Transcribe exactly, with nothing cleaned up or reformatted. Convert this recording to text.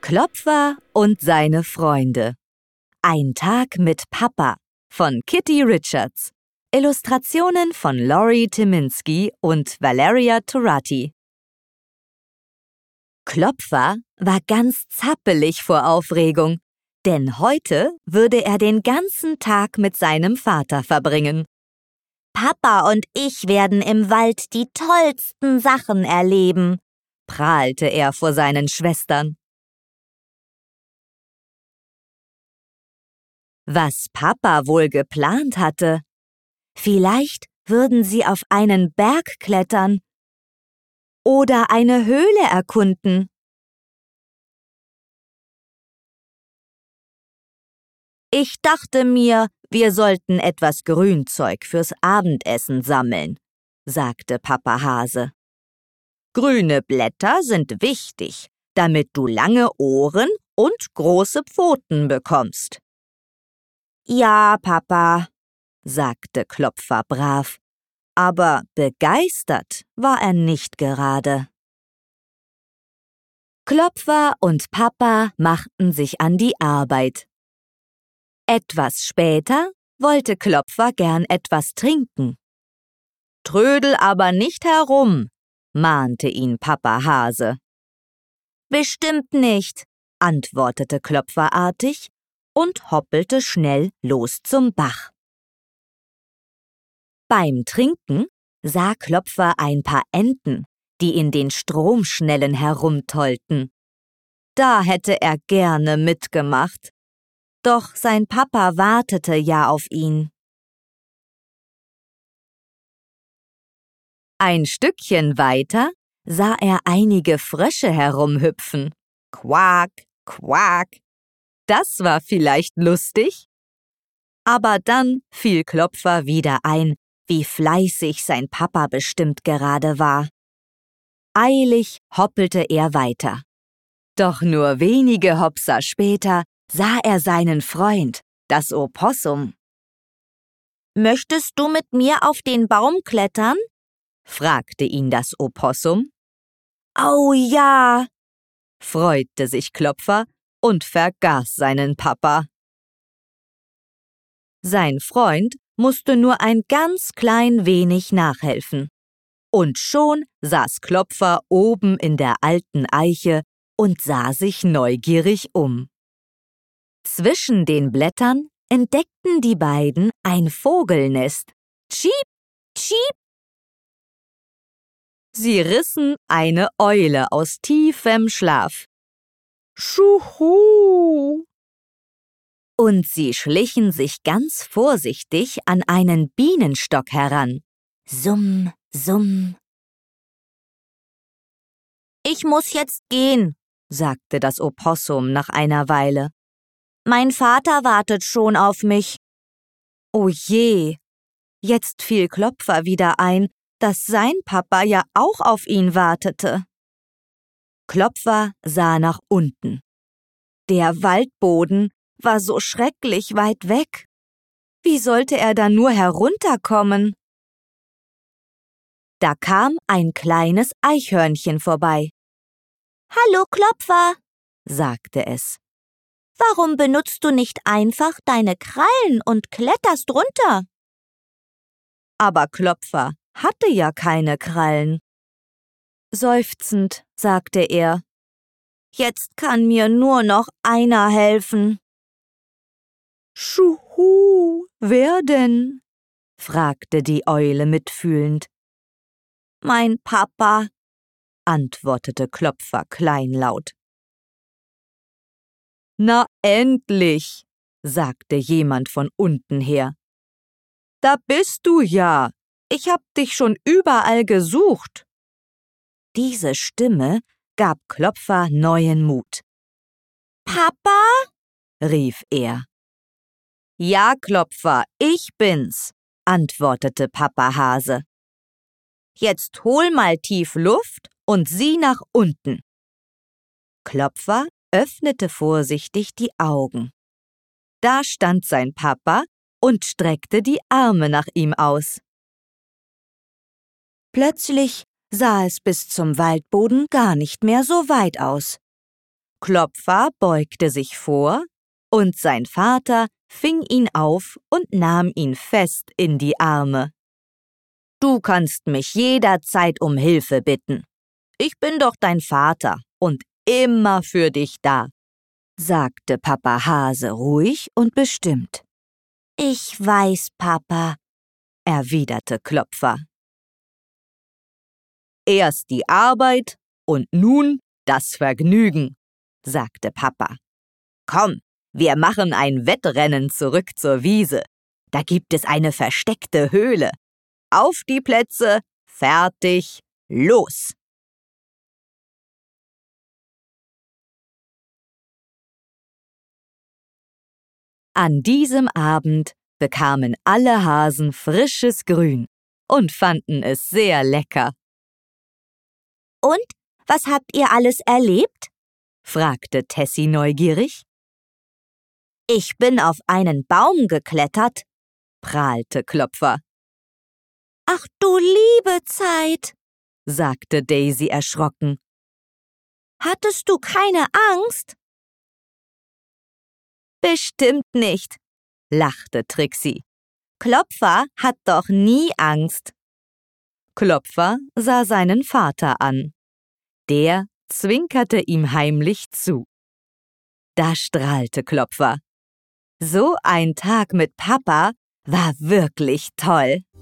Klopfer und seine Freunde. Ein Tag mit Papa von Kitty Richards. Illustrationen von Lori Tyminski und Valeria Turati. Klopfer war ganz zappelig vor Aufregung, denn heute würde er den ganzen Tag mit seinem Vater verbringen. Papa und ich werden im Wald die tollsten Sachen erleben, prahlte er vor seinen Schwestern. Was Papa wohl geplant hatte? Vielleicht würden sie auf einen Berg klettern oder eine Höhle erkunden. Ich dachte mir, wir sollten etwas Grünzeug fürs Abendessen sammeln, sagte Papa Hase. Grüne Blätter sind wichtig, damit du lange Ohren und große Pfoten bekommst. Ja, Papa, sagte Klopfer brav, aber begeistert war er nicht gerade. Klopfer und Papa machten sich an die Arbeit. Etwas später wollte Klopfer gern etwas trinken. »Trödel aber nicht herum«, mahnte ihn Papa Hase. »Bestimmt nicht«, antwortete Klopfer artig und hoppelte schnell los zum Bach. Beim Trinken sah Klopfer ein paar Enten, die in den Stromschnellen herumtollten. Da hätte er gerne mitgemacht. Doch sein Papa wartete ja auf ihn. Ein Stückchen weiter sah er einige Frösche herumhüpfen. Quak, quak. Das war vielleicht lustig. Aber dann fiel Klopfer wieder ein, wie fleißig sein Papa bestimmt gerade war. Eilig hoppelte er weiter. Doch nur wenige Hopser später sah er seinen Freund, das Opossum. »Möchtest du mit mir auf den Baum klettern?« fragte ihn das Opossum. »Oh ja«, freute sich Klopfer und vergaß seinen Papa. Sein Freund musste nur ein ganz klein wenig nachhelfen. Und schon saß Klopfer oben in der alten Eiche und sah sich neugierig um. Zwischen den Blättern entdeckten die beiden ein Vogelnest. Tschiep, tschiep! Sie rissen eine Eule aus tiefem Schlaf. Schuhu! Und sie schlichen sich ganz vorsichtig an einen Bienenstock heran. Summ, summ. »Ich muss jetzt gehen«, sagte das Opossum nach einer Weile. »Mein Vater wartet schon auf mich.« Oh je, jetzt fiel Klopfer wieder ein, dass sein Papa ja auch auf ihn wartete. Klopfer sah nach unten. Der Waldboden war so schrecklich weit weg. Wie sollte er da nur herunterkommen? Da kam ein kleines Eichhörnchen vorbei. »Hallo Klopfer«, sagte es. »Warum benutzt du nicht einfach deine Krallen und kletterst runter?« Aber Klopfer hatte ja keine Krallen. Seufzend sagte er, »Jetzt kann mir nur noch einer helfen.« »Schuhu, wer denn?« fragte die Eule mitfühlend. »Mein Papa«, antwortete Klopfer kleinlaut. »Na endlich«, sagte jemand von unten her. »Da bist du ja. Ich hab dich schon überall gesucht.« Diese Stimme gab Klopfer neuen Mut. »Papa?« rief er. »Ja, Klopfer, ich bin's«, antwortete Papa Hase. »Jetzt hol mal tief Luft und sieh nach unten.« Klopfer öffnete vorsichtig die Augen. Da stand sein Papa und streckte die Arme nach ihm aus. Plötzlich sah es bis zum Waldboden gar nicht mehr so weit aus. Klopfer beugte sich vor, und sein Vater fing ihn auf und nahm ihn fest in die Arme. »Du kannst mich jederzeit um Hilfe bitten. Ich bin doch dein Vater und immer für dich da«, sagte Papa Hase ruhig und bestimmt. »Ich weiß, Papa«, erwiderte Klopfer. »Erst die Arbeit und nun das Vergnügen«, sagte Papa. »Komm, wir machen ein Wettrennen zurück zur Wiese. Da gibt es eine versteckte Höhle. Auf die Plätze, fertig, los!« An diesem Abend bekamen alle Hasen frisches Grün und fanden es sehr lecker. »Und, was habt ihr alles erlebt?« fragte Tessie neugierig. »Ich bin auf einen Baum geklettert«, prahlte Klopfer. »Ach du liebe Zeit«, sagte Daisy erschrocken. »Hattest du keine Angst?« »Bestimmt nicht«, lachte Trixie. »Klopfer hat doch nie Angst.« Klopfer sah seinen Vater an. Der zwinkerte ihm heimlich zu. Da strahlte Klopfer. So ein Tag mit Papa war wirklich toll.